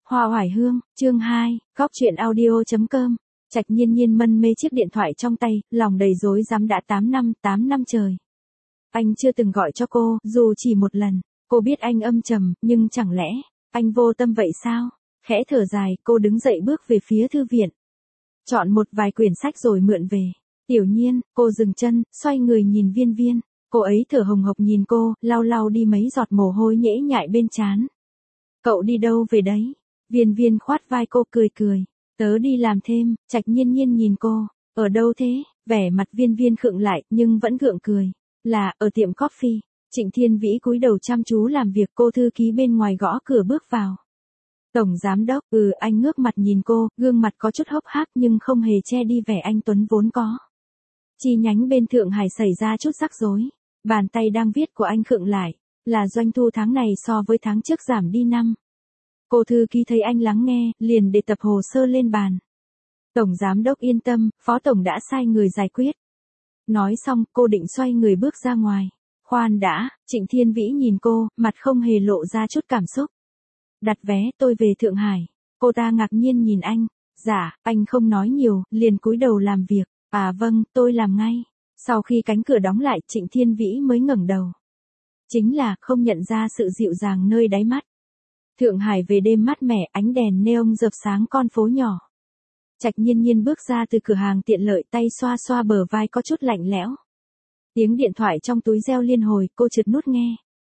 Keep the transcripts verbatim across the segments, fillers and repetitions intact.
Hoa Oải Hương, chương hai, góc truyện audio chấm com. Trạch Nhiên Nhiên mân mê chiếc điện thoại trong tay, lòng đầy rối rắm đã tám năm, tám năm trời. Anh chưa từng gọi cho cô, dù chỉ một lần. Cô biết anh âm trầm, nhưng chẳng lẽ, anh vô tâm vậy sao? Khẽ thở dài, cô đứng dậy bước về phía thư viện. Chọn một vài quyển sách rồi mượn về. Tiểu Nhiên, cô dừng chân, xoay người nhìn Viên Viên. Cô ấy thở hồng hộc nhìn cô, lau lau đi mấy giọt mồ hôi nhễ nhại bên trán. Cậu đi đâu về đấy? Viên Viên khoát vai cô cười cười. Tớ đi làm thêm. Trạch Nhiên Nhiên nhìn cô. Ở đâu thế? Vẻ mặt Viên Viên khựng lại, nhưng vẫn gượng cười. Là, ở tiệm coffee. Trịnh Thiên Vĩ cúi đầu chăm chú làm việc, cô thư ký bên ngoài gõ cửa bước vào. Tổng giám đốc, ừ, anh ngước mặt nhìn cô, gương mặt có chút hốc hác nhưng không hề che đi vẻ anh tuấn vốn có. Chi nhánh bên Thượng Hải xảy ra chút rắc rối. Bàn tay đang viết của anh khựng lại. Là doanh thu tháng này so với tháng trước giảm đi năm. Cô thư ký thấy anh lắng nghe, liền để tập hồ sơ lên bàn. Tổng giám đốc yên tâm, phó tổng đã sai người giải quyết. Nói xong, cô định xoay người bước ra ngoài. Khoan đã, Trịnh Thiên Vĩ nhìn cô, mặt không hề lộ ra chút cảm xúc. Đặt vé, tôi về Thượng Hải. Cô ta ngạc nhiên nhìn anh. Dạ, anh không nói nhiều, liền cúi đầu làm việc. À vâng, tôi làm ngay. Sau khi cánh cửa đóng lại, Trịnh Thiên Vĩ mới ngẩng đầu. Chính là, không nhận ra sự dịu dàng nơi đáy mắt. Thượng Hải về đêm mát mẻ, ánh đèn neon rực sáng con phố nhỏ. Trạch Nhiên Nhiên bước ra từ cửa hàng tiện lợi, tay xoa xoa bờ vai có chút lạnh lẽo. Tiếng điện thoại trong túi reo liên hồi, cô chợt nút nghe.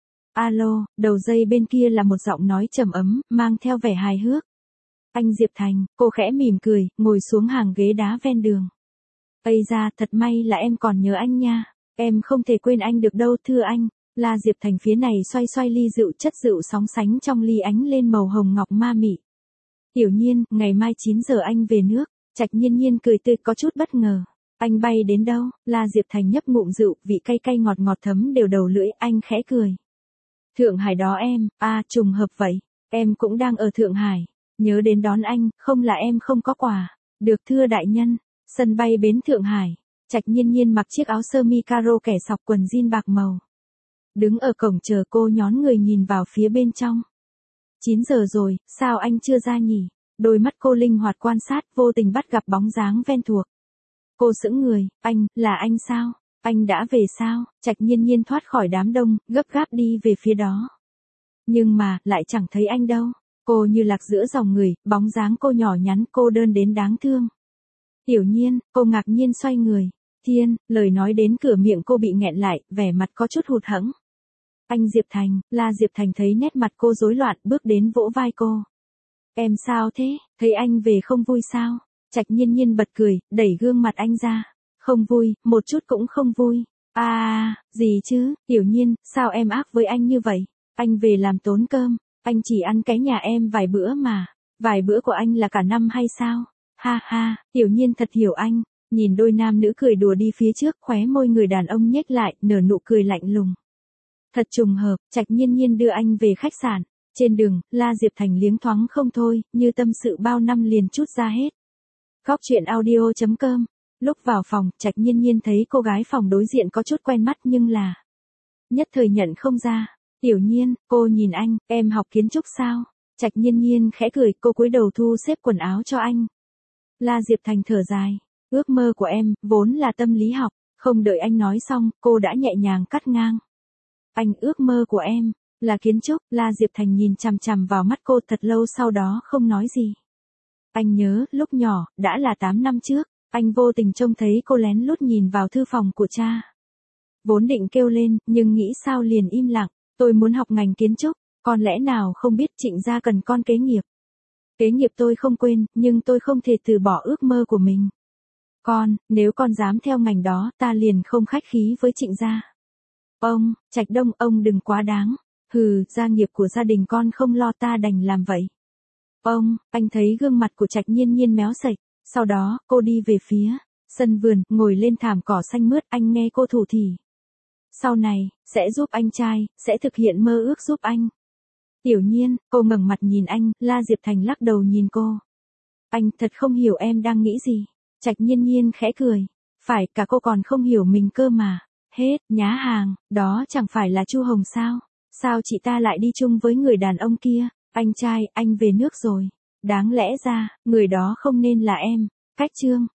Alo, đầu dây bên kia là một giọng nói trầm ấm, mang theo vẻ hài hước. Anh Diệp Thành, cô khẽ mỉm cười, ngồi xuống hàng ghế đá ven đường. Ây da, thật may là em còn nhớ anh nha. Em không thể quên anh được đâu, thưa anh. La Diệp Thành phía này xoay xoay ly rượu, chất rượu sóng sánh trong ly ánh lên màu hồng ngọc ma mị. Tiểu Nhiên, ngày mai chín giờ anh về nước. Trạch Nhiên Nhiên cười tươi có chút bất ngờ. Anh bay đến đâu? La Diệp Thành nhấp ngụm rượu, vị cay cay ngọt ngọt thấm đều đầu lưỡi, anh khẽ cười. Thượng Hải đó em, à trùng hợp vậy. Em cũng đang ở Thượng Hải. Nhớ đến đón anh, không là em không có quà. Được thưa đại nhân. Sân bay bến Thượng Hải. Trạch Nhiên Nhiên mặc chiếc áo sơ mi caro kẻ sọc quần jean bạc màu. Đứng ở cổng chờ cô, nhón người nhìn vào phía bên trong. chín giờ rồi, sao anh chưa ra nhỉ? Đôi mắt cô linh hoạt quan sát, vô tình bắt gặp bóng dáng ven thuộc. Cô sững người, anh, là anh sao? Anh đã về sao? Trạch Nhiên Nhiên thoát khỏi đám đông, gấp gáp đi về phía đó. Nhưng mà, lại chẳng thấy anh đâu. Cô như lạc giữa dòng người, bóng dáng cô nhỏ nhắn, cô đơn đến đáng thương. Tiểu Nhiên, cô ngạc nhiên xoay người. Thiên, lời nói đến cửa miệng cô bị nghẹn lại, vẻ mặt có chút hụt hẫng. Anh Diệp Thành, La Diệp Thành thấy nét mặt cô rối loạn, bước đến vỗ vai cô. Em sao thế, thấy anh về không vui sao? Trạch Nhiên Nhiên bật cười, đẩy gương mặt anh ra. Không vui, một chút cũng không vui. À, gì chứ, Tiểu Nhiên, sao em ác với anh như vậy? Anh về làm tốn cơm, anh chỉ ăn cái nhà em vài bữa mà. Vài bữa của anh là cả năm hay sao? Ha ha, Tiểu Nhiên thật hiểu anh. Nhìn đôi nam nữ cười đùa đi phía trước, khóe môi người đàn ông nhếch lại, nở nụ cười lạnh lùng. Thật trùng hợp, Trạch Nhiên Nhiên đưa anh về khách sạn. Trên đường, La Diệp Thành liếng thoáng không thôi, như tâm sự bao năm liền trút ra hết. Góc truyện audio chấm com. Lúc vào phòng, Trạch Nhiên Nhiên thấy cô gái phòng đối diện có chút quen mắt nhưng là nhất thời nhận không ra. Tiểu Nhiên, cô nhìn anh, em học kiến trúc sao? Trạch Nhiên Nhiên khẽ cười, cô cúi đầu thu xếp quần áo cho anh. La Diệp Thành thở dài. Ước mơ của em, vốn là tâm lý học. Không đợi anh nói xong, cô đã nhẹ nhàng cắt ngang. Anh, ước mơ của em là kiến trúc. La Diệp Thành nhìn chằm chằm vào mắt cô thật lâu, sau đó không nói gì. Anh nhớ, lúc nhỏ, đã là tám năm trước, anh vô tình trông thấy cô lén lút nhìn vào thư phòng của cha. Vốn định kêu lên, nhưng nghĩ sao liền im lặng. Tôi muốn học ngành kiến trúc, còn lẽ nào không biết Trịnh gia cần con kế nghiệp. Kế nghiệp tôi không quên, nhưng tôi không thể từ bỏ ước mơ của mình. Con, nếu con dám theo ngành đó, ta liền không khách khí với Trịnh gia. Ông, Trạch Đông, ông đừng quá đáng. Hừ, gia nghiệp của gia đình con không lo, ta đành làm vậy. Ông, anh thấy gương mặt của Trạch Nhiên Nhiên méo sạch. Sau đó, cô đi về phía sân vườn, ngồi lên thảm cỏ xanh mướt, anh nghe cô thủ thỉ. Sau này, sẽ giúp anh trai, sẽ thực hiện mơ ước giúp anh. Tiểu Nhiên, cô ngẩng mặt nhìn anh, La Diệp Thành lắc đầu nhìn cô. Anh thật không hiểu em đang nghĩ gì. Trạch Nhiên Nhiên khẽ cười. Phải, cả cô còn không hiểu mình cơ mà. Hết, nhá hàng, đó chẳng phải là Chu Hồng sao? Sao chị ta lại đi chung với người đàn ông kia? Anh trai, anh về nước rồi. Đáng lẽ ra, người đó không nên là em. Cách chương